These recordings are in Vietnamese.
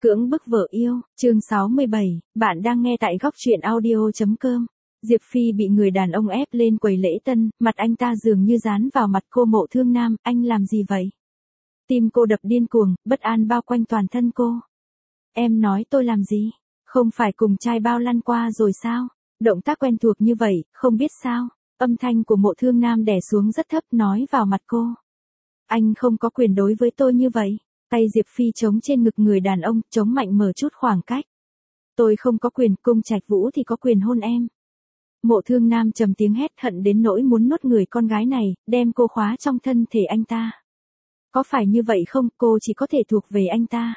Cưỡng bức vợ yêu, chương 67, bạn đang nghe tại góc truyện audio.com. Diệp Phi bị người đàn ông ép lên quầy lễ tân, mặt anh ta dường như dán vào mặt cô. Mộ Thương Nam, anh làm gì vậy? Tim cô đập điên cuồng, bất an bao quanh toàn thân cô. Em nói tôi làm gì? Không phải cùng trai bao lăn qua rồi sao? Động tác quen thuộc như vậy, không biết sao? Âm thanh của Mộ Thương Nam đè xuống rất thấp nói vào mặt cô. Anh không có quyền đối với tôi như vậy. Tay Diệp Phi chống trên ngực người đàn ông, chống mạnh mở chút khoảng cách. Tôi không có quyền, Cung Trạch Vũ thì có quyền hôn em. Mộ Thương Nam trầm tiếng hét, hận đến nỗi muốn nuốt người con gái này, đem cô khóa trong thân thể anh ta. Có phải như vậy không, cô chỉ có thể thuộc về anh ta.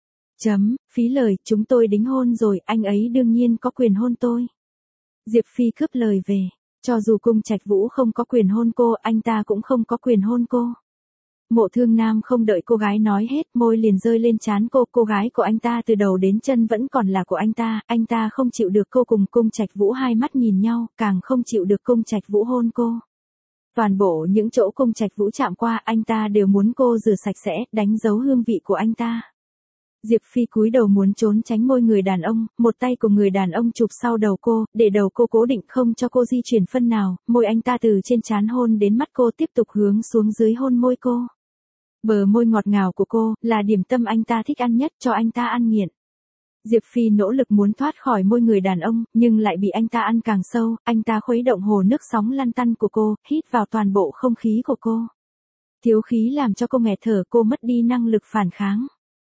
Phí lời, chúng tôi đính hôn rồi, anh ấy đương nhiên có quyền hôn tôi. Diệp Phi cướp lời về, cho dù Cung Trạch Vũ không có quyền hôn cô, anh ta cũng không có quyền hôn cô. Mộ Thương Nam không đợi cô gái nói hết, môi liền rơi lên trán cô gái của anh ta từ đầu đến chân vẫn còn là của anh ta không chịu được cô cùng Cung Trạch Vũ hai mắt nhìn nhau, càng không chịu được Cung Trạch Vũ hôn cô. Toàn bộ những chỗ Cung Trạch Vũ chạm qua anh ta đều muốn cô rửa sạch sẽ, đánh dấu hương vị của anh ta. Diệp Phi cúi đầu muốn trốn tránh môi người đàn ông, một tay của người đàn ông chụp sau đầu cô, để đầu cô cố định không cho cô di chuyển phân nào, môi anh ta từ trên trán hôn đến mắt cô tiếp tục hướng xuống dưới hôn môi cô. Bờ môi ngọt ngào của cô, là điểm tâm anh ta thích ăn nhất, cho anh ta ăn nghiện. Diệp Phi nỗ lực muốn thoát khỏi môi người đàn ông, nhưng lại bị anh ta ăn càng sâu, anh ta khuấy động hồ nước sóng lăn tăn của cô, hít vào toàn bộ không khí của cô. Thiếu khí làm cho cô nghẹt thở, cô mất đi năng lực phản kháng.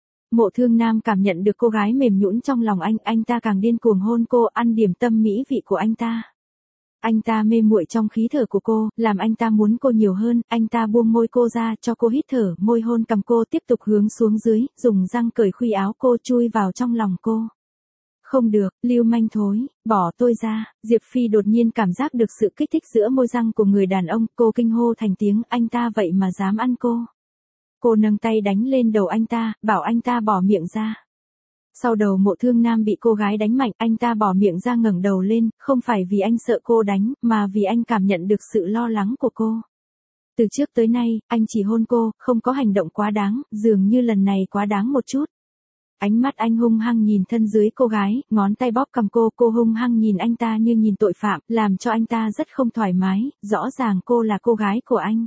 Mộ Thương Nam cảm nhận được cô gái mềm nhũn trong lòng anh ta càng điên cuồng hôn cô, ăn điểm tâm mỹ vị của anh ta. Anh ta mê muội trong khí thở của cô, làm anh ta muốn cô nhiều hơn, anh ta buông môi cô ra, cho cô hít thở, môi hôn cầm cô tiếp tục hướng xuống dưới, dùng răng cởi khuy áo cô chui vào trong lòng cô. Không được, lưu manh thối, bỏ tôi ra. Diệp Phi đột nhiên cảm giác được sự kích thích giữa môi răng của người đàn ông, cô kinh hô thành tiếng, anh ta vậy mà dám ăn cô. Cô nâng tay đánh lên đầu anh ta, bảo anh ta bỏ miệng ra. Sau đầu Mộ Thương Nam bị cô gái đánh mạnh, anh ta bỏ miệng ra ngẩng đầu lên, không phải vì anh sợ cô đánh, mà vì anh cảm nhận được sự lo lắng của cô. Từ trước tới nay, anh chỉ hôn cô, không có hành động quá đáng, dường như lần này quá đáng một chút. Ánh mắt anh hung hăng nhìn thân dưới cô gái, ngón tay bóp cầm cô hung hăng nhìn anh ta như nhìn tội phạm, làm cho anh ta rất không thoải mái, rõ ràng cô là cô gái của anh.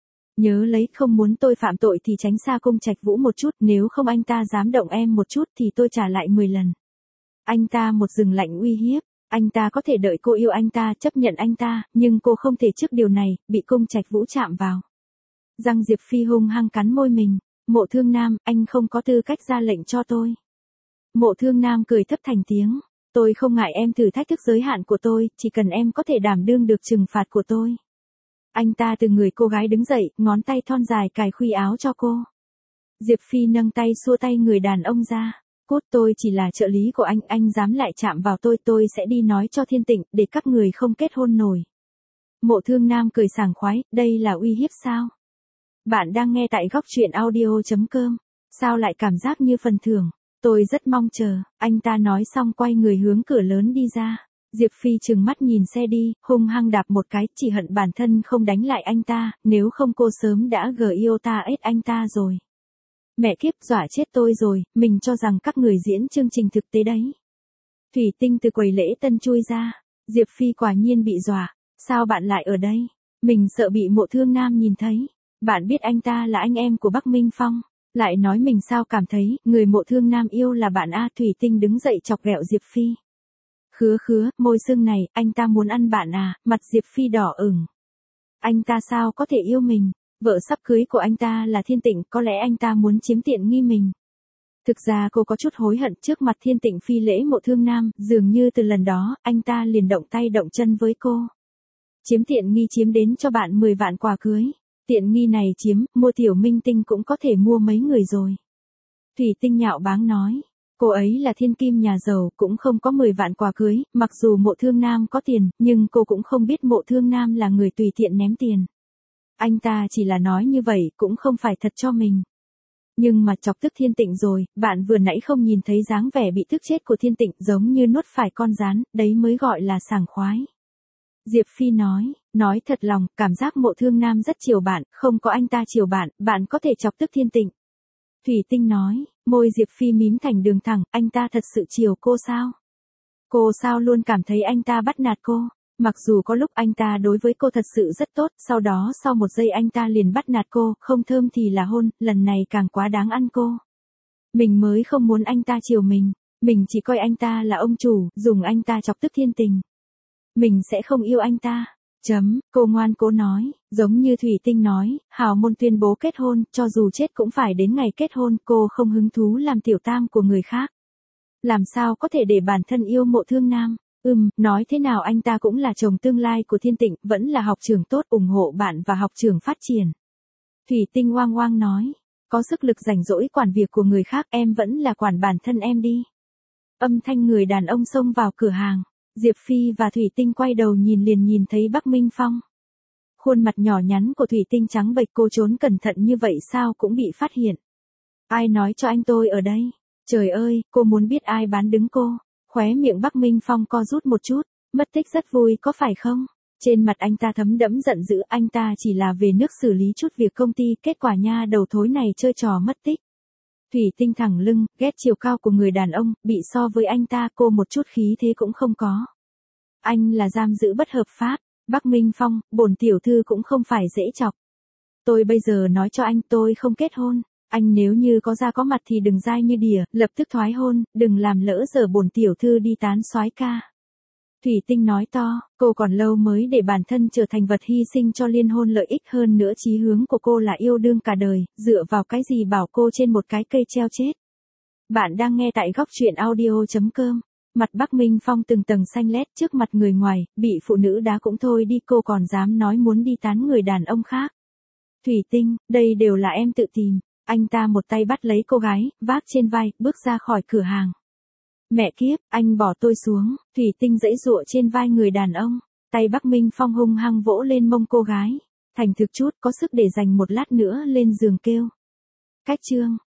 Nhớ lấy, không muốn tôi phạm tội thì tránh xa Cung Trạch Vũ một chút, nếu không anh ta dám động em một chút thì tôi trả lại 10 lần. Anh ta một dừng lạnh uy hiếp, anh ta có thể đợi cô yêu anh ta, chấp nhận anh ta, nhưng cô không thể trước điều này, bị Cung Trạch Vũ chạm vào. Răng Diệp Phi hung hăng cắn môi mình, Mộ Thương Nam, anh không có tư cách ra lệnh cho tôi. Mộ Thương Nam cười thấp thành tiếng, tôi không ngại em thử thách thức giới hạn của tôi, chỉ cần em có thể đảm đương được trừng phạt của tôi. Anh ta từ người cô gái đứng dậy, ngón tay thon dài cài khuy áo cho cô. Diệp Phi nâng tay xua tay người đàn ông ra. Cút, tôi chỉ là trợ lý của anh dám lại chạm vào tôi sẽ đi nói cho Thiên Tịnh, để các người không kết hôn nổi. Mộ Thương Nam cười sảng khoái, đây là uy hiếp sao? Bạn đang nghe tại góc truyện audio.com. Sao lại cảm giác như phần thưởng? Tôi rất mong chờ, anh ta nói xong quay người hướng cửa lớn đi ra. Diệp Phi trừng mắt nhìn xe đi, hung hăng đạp một cái, chỉ hận bản thân không đánh lại anh ta, nếu không cô sớm đã GIOTA anh ta rồi. Mẹ kiếp, dọa chết tôi rồi, mình cho rằng các người diễn chương trình thực tế đấy. Thủy Tinh từ quầy lễ tân chui ra, Diệp Phi quả nhiên bị dọa, sao bạn lại ở đây? Mình sợ bị Mộ Thương Nam nhìn thấy, bạn biết anh ta là anh em của Bắc Minh Phong, lại nói mình sao cảm thấy, người Mộ Thương Nam yêu là bạn A. Thủy Tinh đứng dậy chọc ghẹo Diệp Phi. Khứa, môi sưng này, anh ta muốn ăn bạn à, mặt Diệp Phi đỏ ửng. Anh ta sao có thể yêu mình, vợ sắp cưới của anh ta là Thiên Tịnh, có lẽ anh ta muốn chiếm tiện nghi mình. Thực ra cô có chút hối hận trước mặt Thiên Tịnh phi lễ Mộ Thương Nam, dường như từ lần đó, anh ta liền động tay động chân với cô. Chiếm tiện nghi chiếm đến cho bạn 10 vạn quà cưới. Tiện nghi này chiếm, mua tiểu minh tinh cũng có thể mua mấy người rồi. Thủy Tinh nhạo báng nói. Cô ấy là thiên kim nhà giàu, cũng không có 10 vạn quà cưới, mặc dù Mộ Thương Nam có tiền, nhưng cô cũng không biết Mộ Thương Nam là người tùy tiện ném tiền. Anh ta chỉ là nói như vậy, cũng không phải thật cho mình. Nhưng mà chọc tức Thiên Tịnh rồi, bạn vừa nãy không nhìn thấy dáng vẻ bị tức chết của Thiên Tịnh, giống như nuốt phải con gián, đấy mới gọi là sảng khoái. Diệp Phi nói thật lòng, cảm giác Mộ Thương Nam rất chiều bạn, không có anh ta chiều bạn, bạn có thể chọc tức Thiên Tịnh. Thủy Tinh nói, môi Diệp Phi mím thành đường thẳng, anh ta thật sự chiều cô sao? Cô sao luôn cảm thấy anh ta bắt nạt cô? Mặc dù có lúc anh ta đối với cô thật sự rất tốt, sau đó sau một giây anh ta liền bắt nạt cô, không thơm thì là hôn, lần này càng quá đáng ăn cô. Mình mới không muốn anh ta chiều mình chỉ coi anh ta là ông chủ, dùng anh ta chọc tức thiên tình. Mình sẽ không yêu anh ta. Cô ngoan cố nói, giống như Thủy Tinh nói, hào môn tuyên bố kết hôn, cho dù chết cũng phải đến ngày kết hôn, cô không hứng thú làm tiểu tam của người khác. Làm sao có thể để bản thân yêu Mộ Thương Nam? Nói thế nào anh ta cũng là chồng tương lai của Thiên Tịnh, vẫn là học trưởng tốt, ủng hộ bạn và học trưởng phát triển. Thủy Tinh oang oang nói, có sức lực rảnh rỗi quản việc của người khác, em vẫn là quản bản thân em đi. Âm thanh người đàn ông xông vào cửa hàng. Diệp Phi và Thủy Tinh quay đầu liền nhìn thấy Bắc Minh Phong. Khuôn mặt nhỏ nhắn của Thủy Tinh trắng bệch, cô trốn cẩn thận như vậy sao cũng bị phát hiện. Ai nói cho anh tôi ở đây? Trời ơi, cô muốn biết ai bán đứng cô. Khóe miệng Bắc Minh Phong co rút một chút, mất tích rất vui có phải không? Trên mặt anh ta thấm đẫm giận dữ, anh ta chỉ là về nước xử lý chút việc công ty, kết quả nha đầu thối này chơi trò mất tích. Thủy Tinh thẳng lưng, ghét chiều cao của người đàn ông, bị so với anh ta cô một chút khí thế cũng không có. Anh là giam giữ bất hợp pháp. Bắc Minh Phong, bổn tiểu thư cũng không phải dễ chọc. Tôi bây giờ nói cho anh, tôi không kết hôn. Anh nếu như có ra có mặt thì đừng dai như đỉa, lập tức thoái hôn, đừng làm lỡ giờ bổn tiểu thư đi tán soái ca. Thủy Tinh nói to, cô còn lâu mới để bản thân trở thành vật hy sinh cho liên hôn, lợi ích hơn nữa chí hướng của cô là yêu đương cả đời, dựa vào cái gì bảo cô trên một cái cây treo chết. Bạn đang nghe tại góc truyện audio.com. Mặt Bắc Minh Phong từng tầng xanh lét, trước mặt người ngoài, bị phụ nữ đá cũng thôi đi, cô còn dám nói muốn đi tán người đàn ông khác. Thủy Tinh, đây đều là em tự tìm. Anh ta một tay bắt lấy cô gái, vác trên vai, bước ra khỏi cửa hàng. Mẹ kiếp, anh bỏ tôi xuống. Thủy Tinh giãy giụa trên vai người đàn ông. Tay Bắc Minh Phong hung hăng vỗ lên mông cô gái. Thành thực chút, có sức để dành một lát nữa lên giường kêu. Cách chương.